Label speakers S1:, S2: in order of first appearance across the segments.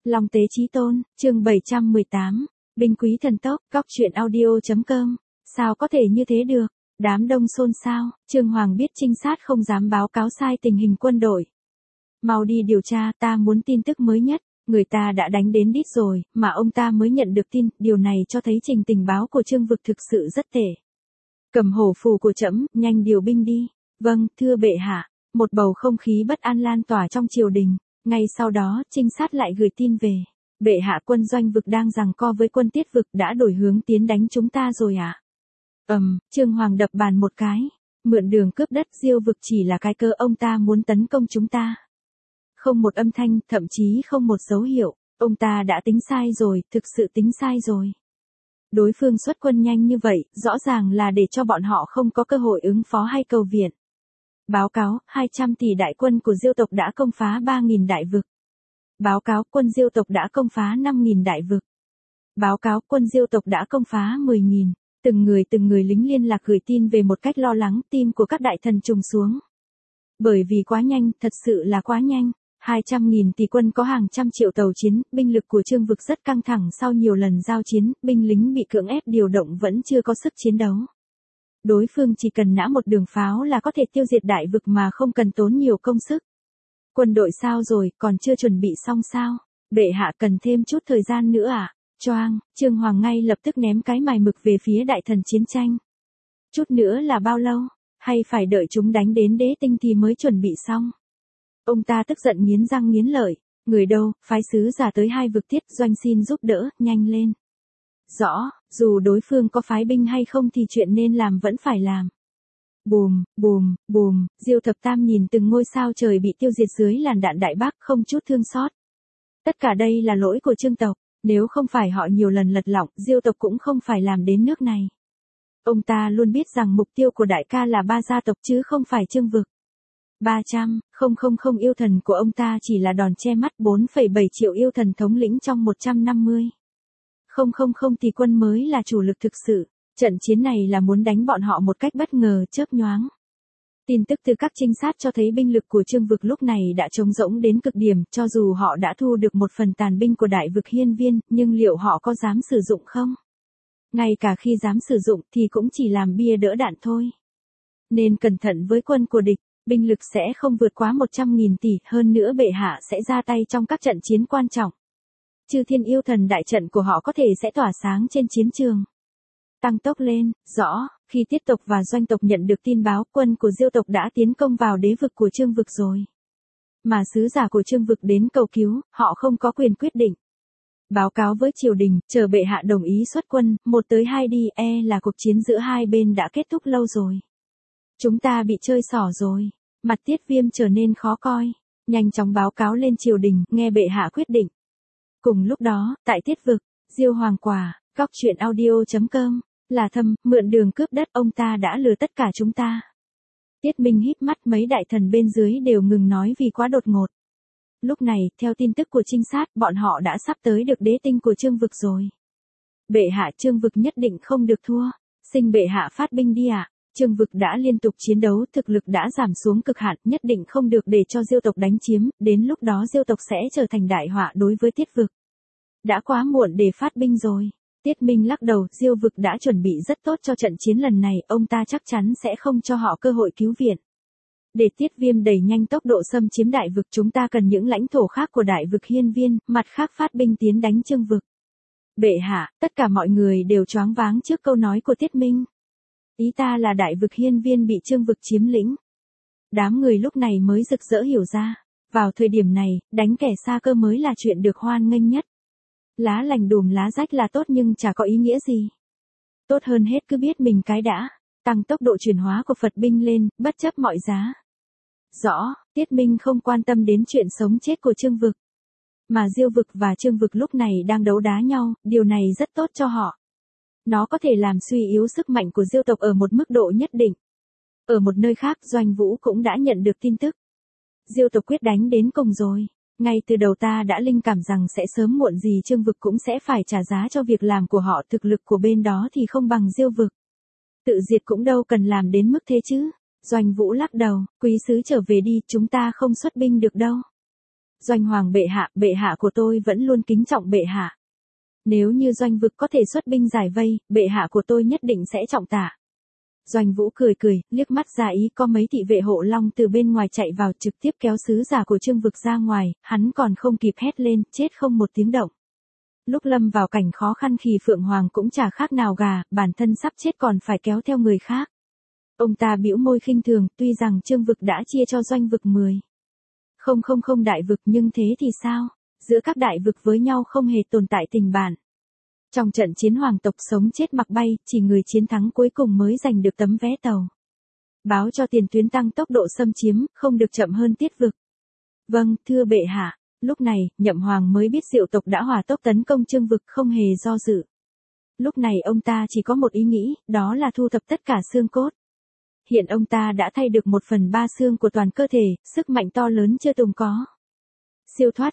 S1: Long Tế Chí Tôn, chương 718, binh quý thần tốc, cóc truyện audio.com, sao có thể như thế được, đám đông xôn xao, Trương Hoàng biết trinh sát không dám báo cáo sai tình hình quân đội. Mau đi điều tra, ta muốn tin tức mới nhất, người ta đã đánh đến đít rồi, mà ông ta mới nhận được tin, điều này cho thấy trình tình báo của Trương Vực thực sự rất tệ. Cầm hổ phù của trẫm, nhanh điều binh đi. Vâng, thưa bệ hạ. Một bầu không khí bất an lan tỏa trong triều đình. Ngay sau đó, trinh sát lại gửi tin về. Bệ hạ, quân Doanh Vực đang giằng co với quân Tiết Vực đã đổi hướng tiến đánh chúng ta rồi ạ. Trương Hoàng đập bàn một cái. Mượn đường cướp đất Diêu Vực chỉ là cái cơ, ông ta muốn tấn công chúng ta. Không một âm thanh, thậm chí không một dấu hiệu. Ông ta đã tính sai rồi, thực sự tính sai rồi. Đối phương xuất quân nhanh như vậy, rõ ràng là để cho bọn họ không có cơ hội ứng phó hay cầu viện. Báo cáo, 200 tỷ đại quân của Diêu tộc đã công phá 3.000 đại vực. Báo cáo, quân Diêu tộc đã công phá 5.000 đại vực. Báo cáo, quân Diêu tộc đã công phá 10.000. Từng người lính liên lạc gửi tin về một cách lo lắng, tim của các đại thần trùng xuống. Bởi vì quá nhanh, thật sự là quá nhanh. 200.000 tỷ quân có hàng trăm triệu tàu chiến, binh lực của Trương Vực rất căng thẳng sau nhiều lần giao chiến, binh lính bị cưỡng ép điều động vẫn chưa có sức chiến đấu. Đối phương chỉ cần nã một đường pháo là có thể tiêu diệt đại vực mà không cần tốn nhiều công sức. Quân đội sao rồi, còn chưa chuẩn bị xong sao? Bệ hạ cần thêm chút thời gian nữa à? Choang, Trương Hoàng ngay lập tức ném cái mài mực về phía đại thần chiến tranh. Chút nữa là bao lâu? Hay phải đợi chúng đánh đến đế tinh thì mới chuẩn bị xong? Ông ta tức giận nghiến răng nghiến lợi. Người đâu, phái sứ giả tới 2 vực Tiết Doanh xin giúp đỡ, nhanh lên. Rõ, dù đối phương có phái binh hay không thì chuyện nên làm vẫn phải làm. Bùm, bùm, bùm, Diêu Thập Tam nhìn từng ngôi sao trời bị tiêu diệt dưới làn đạn đại bác không chút thương xót. Tất cả đây là lỗi của Trương tộc, nếu không phải họ nhiều lần lật lọng, Diêu tộc cũng không phải làm đến nước này. Ông ta luôn biết rằng mục tiêu của đại ca là 3 gia tộc chứ không phải Trương Vực. 300, yêu thần của ông ta chỉ là đòn che mắt 4,7 triệu yêu thần thống lĩnh trong 150. Thì quân mới là chủ lực thực sự. Trận chiến này là muốn đánh bọn họ một cách bất ngờ, chớp nhoáng. Tin tức từ các trinh sát cho thấy binh lực của Trương Vực lúc này đã trống rỗng đến cực điểm, cho dù họ đã thu được một phần tàn binh của đại vực Hiên Viên, nhưng liệu họ có dám sử dụng không? Ngay cả khi dám sử dụng thì cũng chỉ làm bia đỡ đạn thôi. Nên cẩn thận với quân của địch. Binh lực sẽ không vượt quá 100.000 tỷ, hơn nữa bệ hạ sẽ ra tay trong các trận chiến quan trọng. Chư thiên yêu thần đại trận của họ có thể sẽ tỏa sáng trên chiến trường. Tăng tốc lên, rõ, khi Tiết tộc và Doanh tộc nhận được tin báo, quân của Diêu tộc đã tiến công vào đế vực của Trương Vực rồi. Mà sứ giả của Trương Vực đến cầu cứu, họ không có quyền quyết định. Báo cáo với triều đình, chờ bệ hạ đồng ý xuất quân, 1 tới 2 đi, là cuộc chiến giữa hai bên đã kết thúc lâu rồi. Chúng ta bị chơi xỏ rồi. Mặt Tiết Viêm trở nên khó coi. Nhanh chóng báo cáo lên triều đình, nghe bệ hạ quyết định. Cùng lúc đó, tại Tiết Vực, Diêu Hoàng Quả, cóc truyện audio.com, là Thâm, mượn đường cướp đất, ông ta đã lừa tất cả chúng ta. Tiết Minh híp mắt, mấy đại thần bên dưới đều ngừng nói vì quá đột ngột. Lúc này, theo tin tức của trinh sát, bọn họ đã sắp tới được đế tinh của Trương Vực rồi. Bệ hạ, Trương Vực nhất định không được thua. Xin bệ hạ phát binh đi ạ. Trương Vực đã liên tục chiến đấu, thực lực đã giảm xuống cực hạn, nhất định không được để cho Diêu tộc đánh chiếm, đến lúc đó Diêu tộc sẽ trở thành đại họa đối với Tiết Vực. Đã quá muộn để phát binh rồi. Tiết Minh lắc đầu, Diêu Vực đã chuẩn bị rất tốt cho trận chiến lần này, ông ta chắc chắn sẽ không cho họ cơ hội cứu viện. Để Tiết Viêm đẩy nhanh tốc độ xâm chiếm đại vực, chúng ta cần những lãnh thổ khác của đại vực Hiên Viên, mặt khác phát binh tiến đánh Trương Vực. Bệ hạ, tất cả mọi người đều choáng váng trước câu nói của Tiết Minh. Ý ta là đại vực Hiên Viên bị Trương Vực chiếm lĩnh. Đám người lúc này mới rực rỡ hiểu ra. Vào thời điểm này, đánh kẻ xa cơ mới là chuyện được hoan nghênh nhất. Lá lành đùm lá rách là tốt nhưng chả có ý nghĩa gì. Tốt hơn hết cứ biết mình cái đã. Tăng tốc độ chuyển hóa của Phật binh lên, bất chấp mọi giá. Rõ, Tiết Minh không quan tâm đến chuyện sống chết của Trương Vực. Mà Diêu Vực và Trương Vực lúc này đang đấu đá nhau, điều này rất tốt cho họ. Nó có thể làm suy yếu sức mạnh của Diêu tộc ở một mức độ nhất định. Ở một nơi khác, Doanh Vũ cũng đã nhận được tin tức. Diêu tộc quyết đánh đến cùng rồi. Ngay từ đầu ta đã linh cảm rằng sẽ sớm muộn gì Trương Vực cũng sẽ phải trả giá cho việc làm của họ, thực lực của bên đó thì không bằng Diêu Vực. Tự diệt cũng đâu cần làm đến mức thế chứ. Doanh Vũ lắc đầu, quý sứ trở về đi, chúng ta không xuất binh được đâu. Doanh hoàng bệ hạ của tôi vẫn luôn kính trọng bệ hạ. Nếu như doanh vực có thể xuất binh giải vây, bệ hạ của tôi nhất định sẽ trọng tạ. Doanh Vũ cười, liếc mắt ra ý có mấy thị vệ hộ long từ bên ngoài chạy vào trực tiếp kéo sứ giả của Trương Vực ra ngoài, hắn còn không kịp hét lên, chết không một tiếng động. Lúc lâm vào cảnh khó khăn khi Phượng Hoàng cũng chả khác nào gà, bản thân sắp chết còn phải kéo theo người khác. Ông ta bĩu môi khinh thường, tuy rằng Trương Vực đã chia cho Doanh Vực 10. Không đại vực nhưng thế thì sao? Giữa các đại vực với nhau không hề tồn tại tình bạn. Trong trận chiến hoàng tộc sống chết mặc bay, chỉ người chiến thắng cuối cùng mới giành được tấm vé tàu. Báo cho tiền tuyến tăng tốc độ xâm chiếm, không được chậm hơn tiết vực. Vâng, thưa bệ hạ. Lúc này, Nhậm Hoàng mới biết Diệu tộc đã hỏa tốc tấn công Trương Vực không hề do dự. Lúc này ông ta chỉ có một ý nghĩ, đó là thu thập tất cả xương cốt. Hiện ông ta đã thay được 1/3 xương của toàn cơ thể, sức mạnh to lớn chưa từng có. Siêu thoát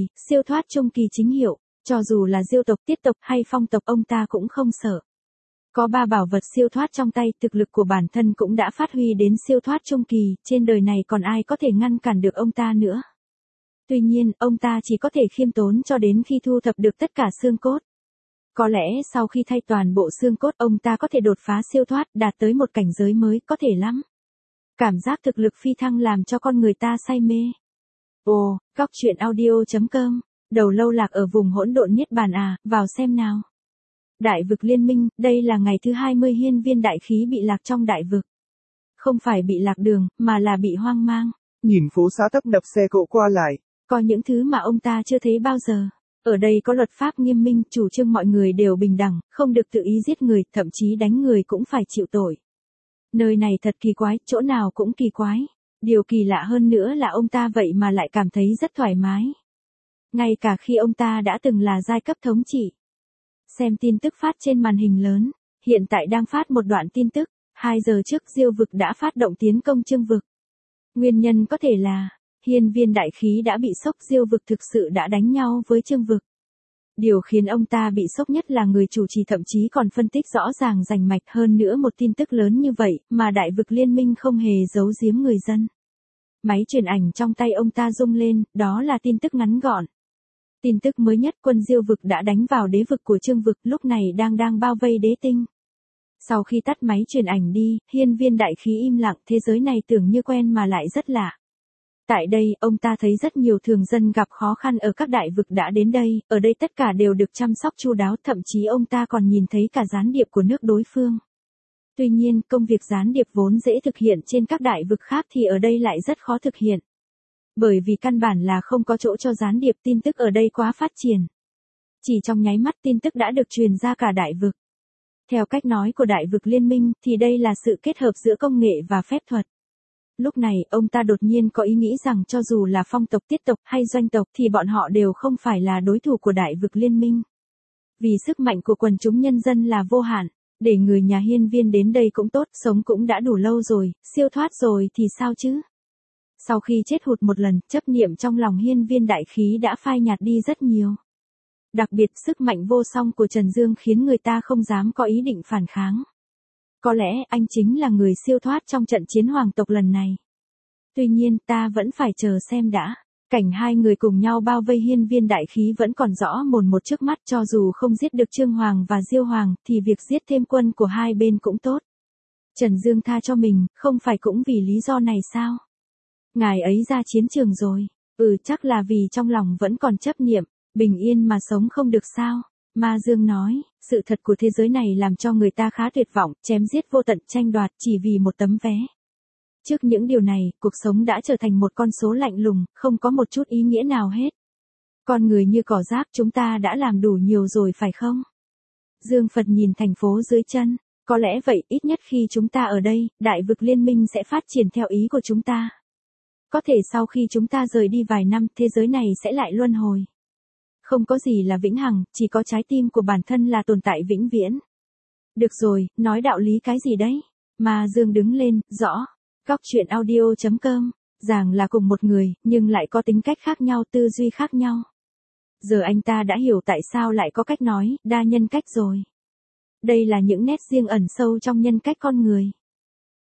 S1: trung kỳ chính hiệu, cho dù là Diêu tộc, Tiết tộc hay Phong tộc ông ta cũng không sợ. Có 3 bảo vật siêu thoát trong tay, thực lực của bản thân cũng đã phát huy đến siêu thoát trung kỳ, trên đời này còn ai có thể ngăn cản được ông ta nữa. Tuy nhiên, ông ta chỉ có thể khiêm tốn cho đến khi thu thập được tất cả xương cốt. Có lẽ sau khi thay toàn bộ xương cốt ông ta có thể đột phá siêu thoát, đạt tới một cảnh giới mới, có thể lắm. Cảm giác thực lực phi thăng làm cho con người ta say mê. Ồ, góc truyện audio.com, đầu lâu lạc ở vùng hỗn độn niết bàn à, vào xem nào. Đại vực liên minh, đây là ngày thứ 20 hiên viên đại khí bị lạc trong đại vực. Không phải bị lạc đường, mà là bị hoang mang.
S2: Nhìn phố xá tấp nập xe cộ qua lại.
S1: Có những thứ mà ông ta chưa thấy bao giờ. Ở đây có luật pháp nghiêm minh, chủ trương mọi người đều bình đẳng, không được tự ý giết người, thậm chí đánh người cũng phải chịu tội. Nơi này thật kỳ quái, chỗ nào cũng kỳ quái. Điều kỳ lạ hơn nữa là ông ta vậy mà lại cảm thấy rất thoải mái. Ngay cả khi ông ta đã từng là giai cấp thống trị. Xem tin tức phát trên màn hình lớn, hiện tại đang phát một đoạn tin tức, 2 giờ trước Diêu vực đã phát động tiến công Trương vực. Nguyên nhân có thể là, hiên viên đại khí đã bị sốc, Diêu vực thực sự đã đánh nhau với Trương vực. Điều khiến ông ta bị sốc nhất là người chủ trì thậm chí còn phân tích rõ ràng rành mạch hơn nữa một tin tức lớn như vậy, mà đại vực liên minh không hề giấu giếm người dân. Máy truyền ảnh trong tay ông ta rung lên, đó là tin tức ngắn gọn. Tin tức mới nhất, quân Diêu vực đã đánh vào đế vực của Trương vực, lúc này đang bao vây đế tinh. Sau khi tắt máy truyền ảnh đi, hiên viên đại khí im lặng, thế giới này tưởng như quen mà lại rất lạ. Tại đây, ông ta thấy rất nhiều thường dân gặp khó khăn ở các đại vực đã đến đây, ở đây tất cả đều được chăm sóc chu đáo, thậm chí ông ta còn nhìn thấy cả gián điệp của nước đối phương. Tuy nhiên, công việc gián điệp vốn dễ thực hiện trên các đại vực khác thì ở đây lại rất khó thực hiện. Bởi vì căn bản là không có chỗ cho gián điệp, tin tức ở đây quá phát triển. Chỉ trong nháy mắt tin tức đã được truyền ra cả đại vực. Theo cách nói của đại vực liên minh thì đây là sự kết hợp giữa công nghệ và phép thuật. Lúc này, ông ta đột nhiên có ý nghĩ rằng cho dù là Phong tộc, Tiết tộc hay Doanh tộc thì bọn họ đều không phải là đối thủ của đại vực liên minh. Vì sức mạnh của quần chúng nhân dân là vô hạn, để người nhà hiên viên đến đây cũng tốt, sống cũng đã đủ lâu rồi, siêu thoát rồi thì sao chứ? Sau khi chết hụt một lần, chấp niệm trong lòng hiên viên đại khí đã phai nhạt đi rất nhiều. Đặc biệt sức mạnh vô song của Trần Dương khiến người ta không dám có ý định phản kháng. Có lẽ anh chính là người siêu thoát trong trận chiến hoàng tộc lần này. Tuy nhiên ta vẫn phải chờ xem đã. Cảnh hai người cùng nhau bao vây hiên viên đại khí vẫn còn rõ mồn một trước mắt, cho dù không giết được Trương Hoàng và Diêu Hoàng thì việc giết thêm quân của hai bên cũng tốt. Trần Dương tha cho mình, không phải cũng vì lý do này sao? Ngài ấy ra chiến trường rồi. Chắc là vì trong lòng vẫn còn chấp niệm, bình yên mà sống không được sao? Ma Dương nói, sự thật của thế giới này làm cho người ta khá tuyệt vọng, chém giết vô tận, tranh đoạt chỉ vì một tấm vé. Trước những điều này, cuộc sống đã trở thành một con số lạnh lùng, không có một chút ý nghĩa nào hết. Con người như cỏ rác, chúng ta đã làm đủ nhiều rồi phải không? Dương Phật nhìn thành phố dưới chân, có lẽ vậy, ít nhất khi chúng ta ở đây, đại vực liên minh sẽ phát triển theo ý của chúng ta. Có thể sau khi chúng ta rời đi vài năm, thế giới này sẽ lại luân hồi. Không có gì là vĩnh hằng, chỉ có trái tim của bản thân là tồn tại vĩnh viễn. Được rồi, nói đạo lý cái gì đấy? Ma Dương đứng lên, rõ. Góc truyện audio.com, rằng là cùng một người, nhưng lại có tính cách khác nhau, tư duy khác nhau. Giờ anh ta đã hiểu tại sao lại có cách nói, đa nhân cách rồi. Đây là những nét riêng ẩn sâu trong nhân cách con người.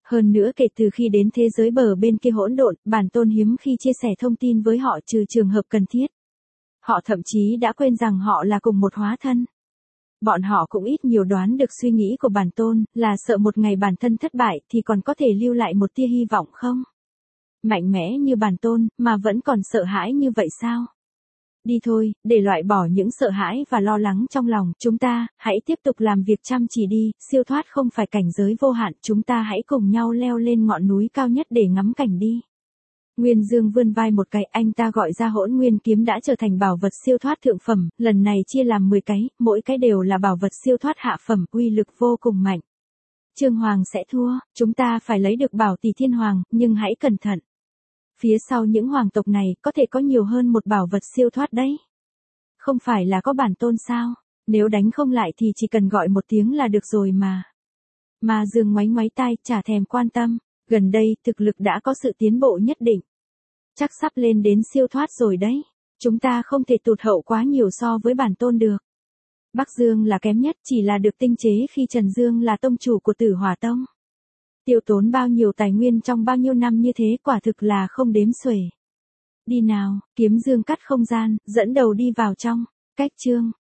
S1: Hơn nữa kể từ khi đến thế giới bờ bên kia hỗn độn, bản tôn hiếm khi chia sẻ thông tin với họ trừ trường hợp cần thiết. Họ thậm chí đã quên rằng họ là cùng một hóa thân. Bọn họ cũng ít nhiều đoán được suy nghĩ của bản tôn, là sợ một ngày bản thân thất bại thì còn có thể lưu lại một tia hy vọng không? Mạnh mẽ như bản tôn, mà vẫn còn sợ hãi như vậy sao? Đi thôi, để loại bỏ những sợ hãi và lo lắng trong lòng, chúng ta, hãy tiếp tục làm việc chăm chỉ đi, siêu thoát không phải cảnh giới vô hạn, chúng ta hãy cùng nhau leo lên ngọn núi cao nhất để ngắm cảnh đi. Nguyên Dương vươn vai một cái, anh ta gọi ra Hỗn Nguyên kiếm đã trở thành bảo vật siêu thoát thượng phẩm, lần này chia làm 10 cái, mỗi cái đều là bảo vật siêu thoát hạ phẩm, uy lực vô cùng mạnh. Trương Hoàng sẽ thua, chúng ta phải lấy được bảo tỷ thiên hoàng, nhưng hãy cẩn thận. Phía sau những hoàng tộc này có thể có nhiều hơn một bảo vật siêu thoát đấy. Không phải là có bản tôn sao? Nếu đánh không lại thì chỉ cần gọi một tiếng là được rồi mà. Mà Dương ngoáy ngoáy tai, chả thèm quan tâm. Gần đây, thực lực đã có sự tiến bộ nhất định. Chắc sắp lên đến siêu thoát rồi đấy. Chúng ta không thể tụt hậu quá nhiều so với bản tôn được. Bắc Dương là kém nhất, chỉ là được tinh chế khi Trần Dương là tông chủ của Tử Hỏa Tông. Tiêu tốn bao nhiêu tài nguyên trong bao nhiêu năm như thế, quả thực là không đếm xuể. Đi nào, kiếm dương cắt không gian, dẫn đầu đi vào trong. Cách chương